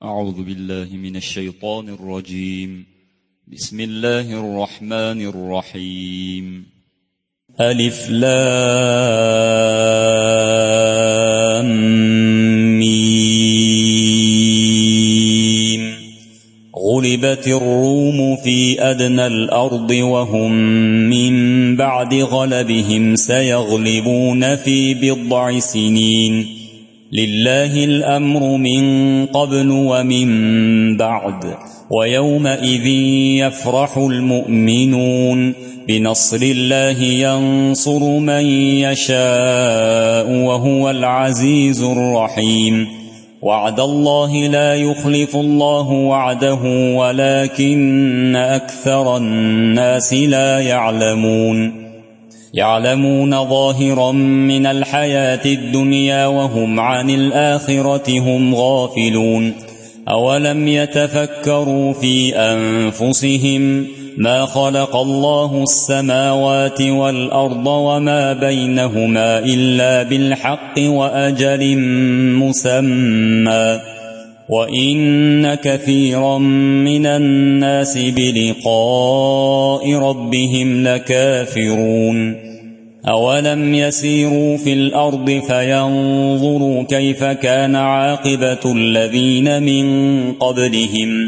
أعوذ بالله من الشيطان الرجيم. بسم الله الرحمن الرحيم. ألف لام ميم. غلبت الروم في أدنى الأرض وهم من بعد غلبهم سيغلبون في بضع سنين. لله الأمر من قبل ومن بعد ويومئذ يفرح المؤمنون بنصر الله ينصر من يشاء وهو العزيز الرحيم. وعد الله لا يخلف الله وعده ولكن أكثر الناس لا يعلمون ظاهرا من الحياة الدنيا وهم عن الآخرة هم غافلون. أولم يتفكروا في أنفسهم ما خلق الله السماوات والأرض وما بينهما إلا بالحق وأجل مسمى وإن كثيرا من الناس بلقاء ربهم لكافرون. أولم يسيروا في الأرض فينظروا كيف كان عاقبة الذين من قبلهم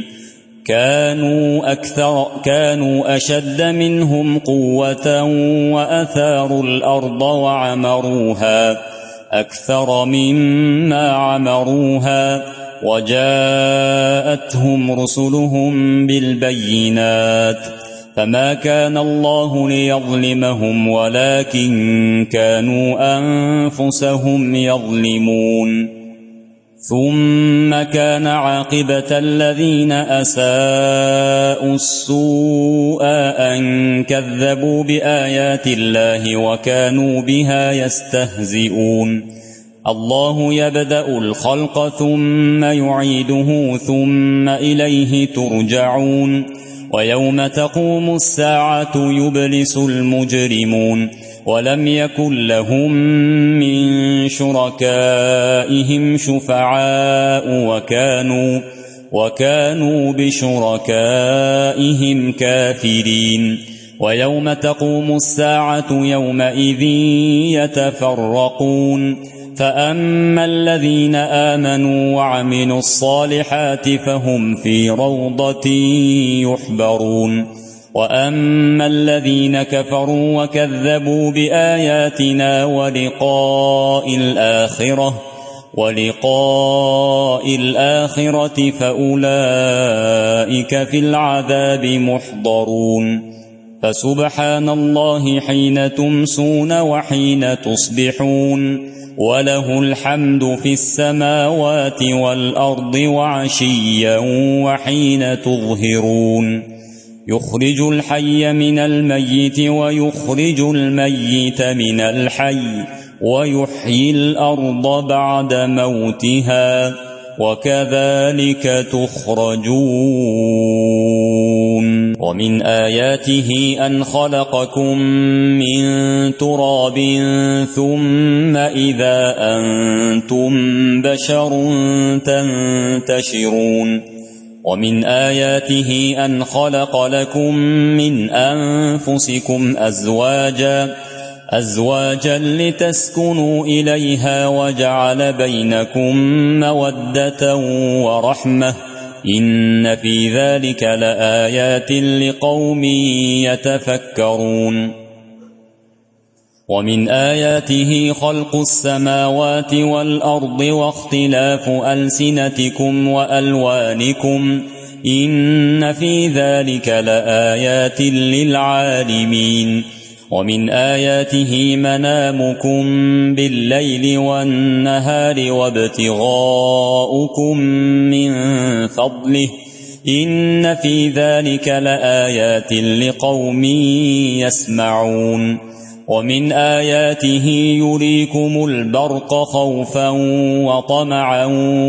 كانوا أشد منهم قوة وأثاروا الأرض وعمروها أكثر مما عمروها وجاءتهم رسلهم بالبينات فما كان الله ليظلمهم ولكن كانوا أنفسهم يظلمون. ثم كان عاقبة الذين أساءوا السوء أن كذبوا بآيات الله وكانوا بها يستهزئون. الله يبدأ الخلق ثم يعيده ثم إليه ترجعون. ويوم تقوم الساعة يبلس المجرمون ولم يكن لهم من شركائهم شفعاء وكانوا بشركائهم كافرين. ويوم تقوم الساعة يومئذ يتفرقون فأما الذين آمنوا وعملوا الصالحات فهم في روضة يحبرون وأما الذين كفروا وكذبوا بآياتنا ولقاء الآخرة فأولئك في العذاب محضرون. فسبحان الله حين تمسون وحين تصبحون وله الحمد في السماوات والأرض وعشيا وحين تظهرون. يخرج الحي من الميت ويخرج الميت من الحي ويحيي الأرض بعد موتها وكذلك تخرجون. ومن آياته أن خلقكم من تراب ثم إذا أنتم بشر تنتشرون. ومن آياته أن خلق لكم من أنفسكم أزواجا لتسكنوا إليها وجعل بينكم مودة ورحمة إن في ذلك لآيات لقوم يتفكرون. ومن آياته خلق السماوات والأرض واختلاف ألسنتكم وألوانكم إن في ذلك لآيات للعالمين. ومن آياته منامكم بالليل والنهار وابتغاؤكم من فضله إن في ذلك لآيات لقوم يسمعون. ومن آياته يريكم البرق خوفا وطمعا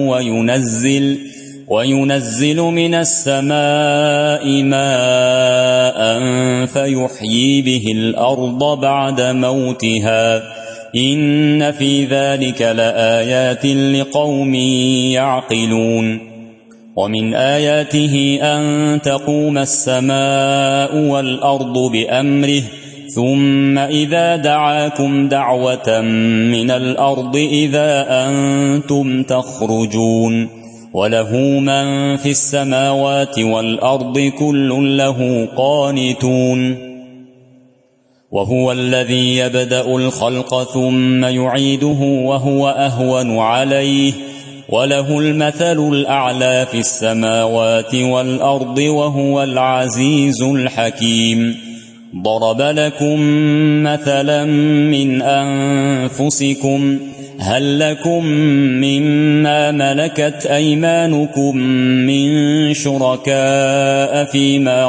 وينزل من السماء ماء فيحيي به الأرض بعد موتها إن في ذلك لآيات لقوم يعقلون. ومن آياته أن تقوم السماء والأرض بأمره ثم إذا دعاكم دعوة من الأرض إذا أنتم تخرجون وله من في السماوات والأرض كل له قانتون وهو الذي يبدأ الخلق ثم يعيده وهو أهون عليه وله المثل الأعلى في السماوات والأرض وهو العزيز الحكيم ضرب لكم مثلا من أنفسكم هل لكم مما ملكت أيمانكم من شركاء فيما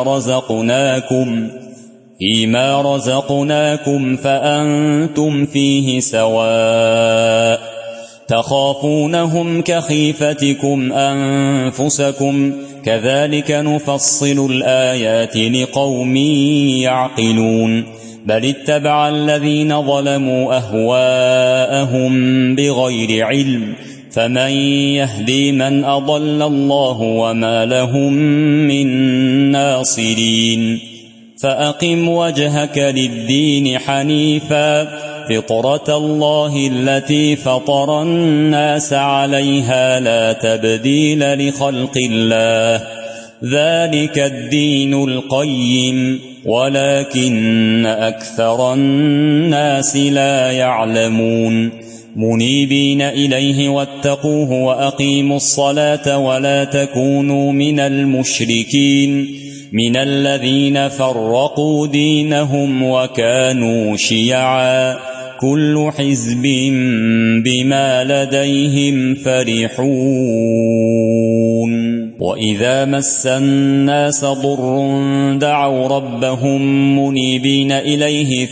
رزقناكم فأنتم فيه سواء تخافونهم كخيفتكم أنفسكم كذلك نفصل الآيات لقوم يعقلون بل اتبع الذين ظلموا أهواءهم بغير علم فمن يهدي من أضل الله وما لهم من ناصرين فأقم وجهك للدين حنيفا فطرة الله التي فطر الناس عليها لا تبديل لخلق الله ذلك الدين القيم ولكن أكثر الناس لا يعلمون منيبين إليه واتقوه وأقيموا الصلاة ولا تكونوا من المشركين من الذين فرقوا دينهم وكانوا شيعا كل حزب بما لديهم فرحون وإذا مس الناس ضر دعوا ربهم منيبين إليه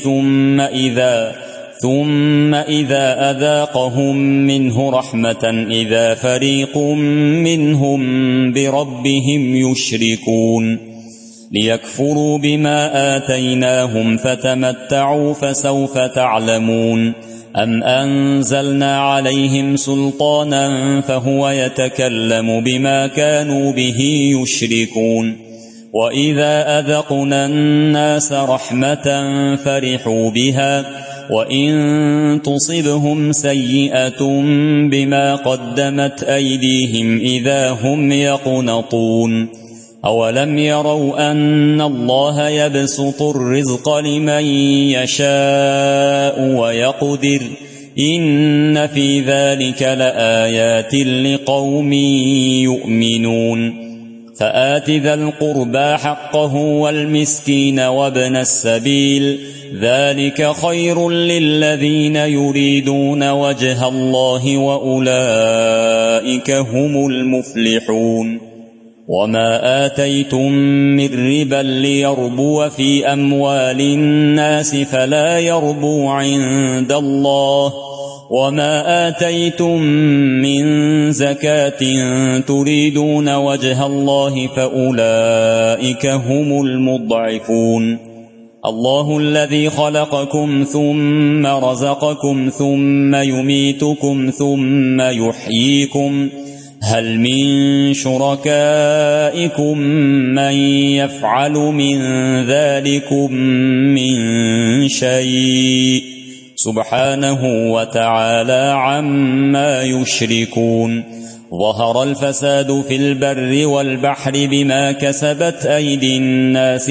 ثم إذا أذاقهم منه رحمة إذا فريق منهم بربهم يشركون ليكفروا بما آتيناهم فتمتعوا فسوف تعلمون أم أنزلنا عليهم سلطانا فهو يتكلم بما كانوا به يشركون وإذا أذقنا الناس رحمة فرحوا بها وإن تصبهم سيئة بما قدمت أيديهم إذا هم يقنطون أولم يروا أن الله يبسط الرزق لمن يشاء ويقدر إن في ذلك لآيات لقوم يؤمنون فآت ذا القربى حقه والمسكين وابن السبيل ذلك خير للذين يريدون وجه الله وأولئك هم المفلحون وما آتيتم من ربا ليربو في أموال الناس فلا يربو عند الله وما آتيتم من زكاة تريدون وجه الله فأولئك هم المضعفون الله الذي خلقكم ثم رزقكم ثم يميتكم ثم يحييكم هل من شركائكم من يفعل من ذلكم من شيء سبحانه وتعالى عما يشركون ظهر الفساد في البر والبحر بما كسبت أيدي الناس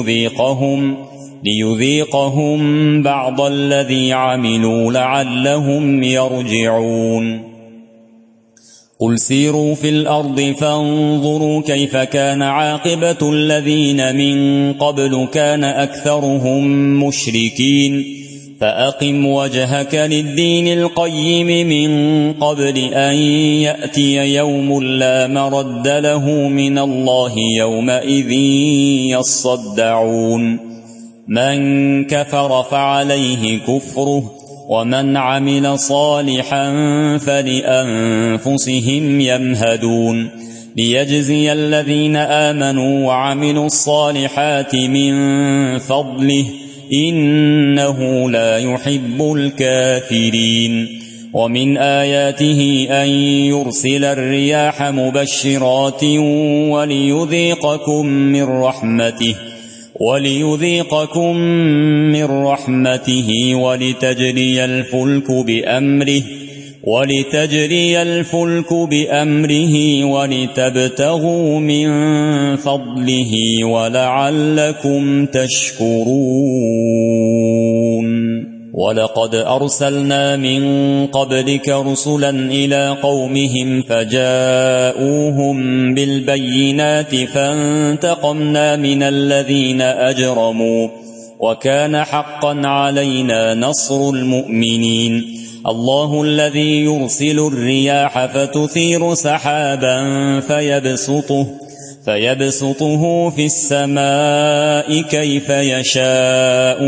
ليذيقهم بعض الذي عملوا لعلهم يرجعون قل سيروا في الأرض فانظروا كيف كان عاقبة الذين من قبل كان أكثرهم مشركين فأقم وجهك للدين القيم من قبل أن يأتي يوم لا مرد له من الله يومئذ يصدعون من كفر فعليه كفره ومن عمل صالحا فلأنفسهم يمهدون ليجزي الذين آمنوا وعملوا الصالحات من فضله إنه لا يحب الكافرين ومن آياته أن يرسل الرياح مبشرات وليذيقكم من رحمته ولتجري الفلك بأمره ولتبتغوا من فضله ولعلكم تشكرون. ولقد أرسلنا من قبلك رسلا إلى قومهم فجاءوهم بالبينات فانتقمنا من الذين أجرموا وكان حقا علينا نصر المؤمنين. الله الذي يرسل الرياح فتثير سحابا فيبسطه في السماء كيف يشاء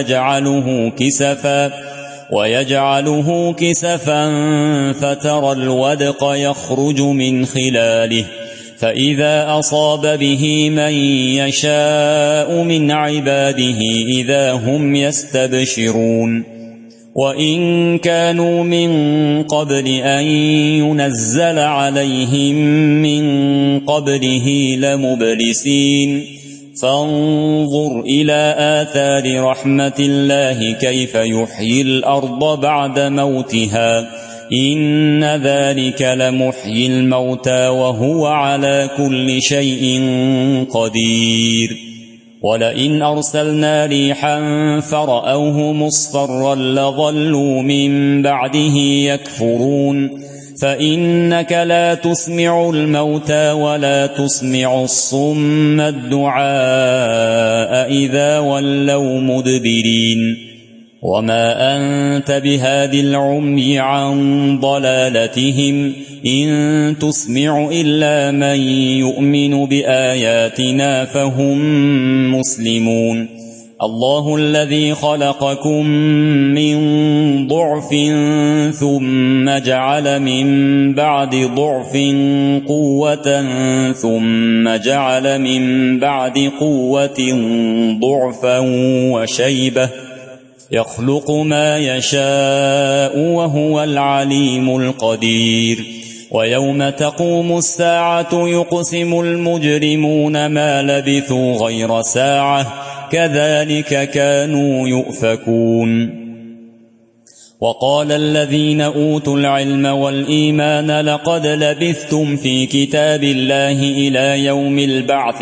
ويجعله كسفا فترى الودق يخرج من خلاله فإذا أصاب به من يشاء من عباده إذا هم يستبشرون. وإن كانوا من قبل أن ينزل عليهم من قبله لمبلسين. فانظر إلى آثار رحمة الله كيف يحيي الأرض بعد موتها إن ذلك لمحيي الموتى وهو على كل شيء قدير. ولئن أرسلنا ريحا فرأوه مصفرا لظلوا من بعده يكفرون. فإنك لا تسمع الموتى ولا تسمع الصم الدعاء إذا ولوا مدبرين. وما أنت بهاد العمي عن ضلالتهم إن تسمع إلا من يؤمن بآياتنا فهم مسلمون. الله الذي خلقكم من ضعف ثم جعل من بعد ضعف قوة ثم جعل من بعد قوة ضعفا وشيبة يخلق ما يشاء وهو العليم القدير. ويوم تقوم الساعة يقسم المجرمون ما لبثوا غير ساعة كذلك كانوا يؤفكون. وقال الذين أوتوا العلم والإيمان لقد لبثتم في كتاب الله إلى يوم البعث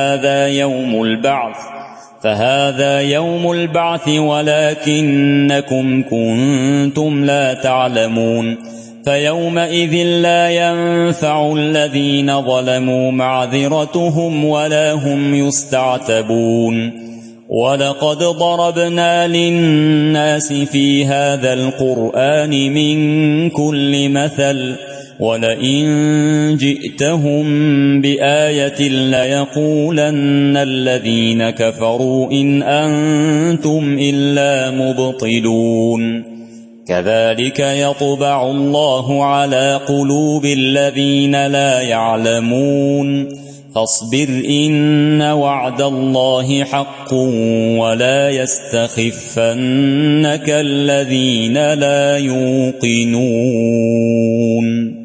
فهذا يوم البعث ولكنكم كنتم لا تعلمون. فيومئذ لا ينفع الذين ظلموا معذرتهم ولا هم يستعتبون. ولقد ضربنا للناس في هذا القرآن من كل مثل ولئن جئتهم بآية ليقولن الذين كفروا إن أنتم إلا مبطلون. كذلك يطبع الله على قلوب الذين لا يعلمون. فاصبر إن وعد الله حق ولا يستخفنك الذين لا يوقنون.